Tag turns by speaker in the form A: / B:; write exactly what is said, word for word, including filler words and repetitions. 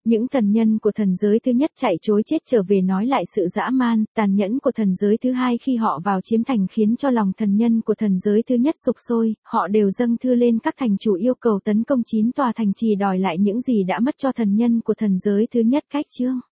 A: Những thần nhân của thần giới thứ nhất chạy trối chết trở về nói lại sự dã man, tàn nhẫn của thần giới thứ hai khi họ vào chiếm thành khiến cho lòng thần nhân của thần giới thứ nhất sục sôi, họ đều dâng thư lên các thành chủ yêu cầu tấn công chín tòa thành trì đòi lại những gì đã mất cho thần nhân của thần giới thứ nhất cách chương.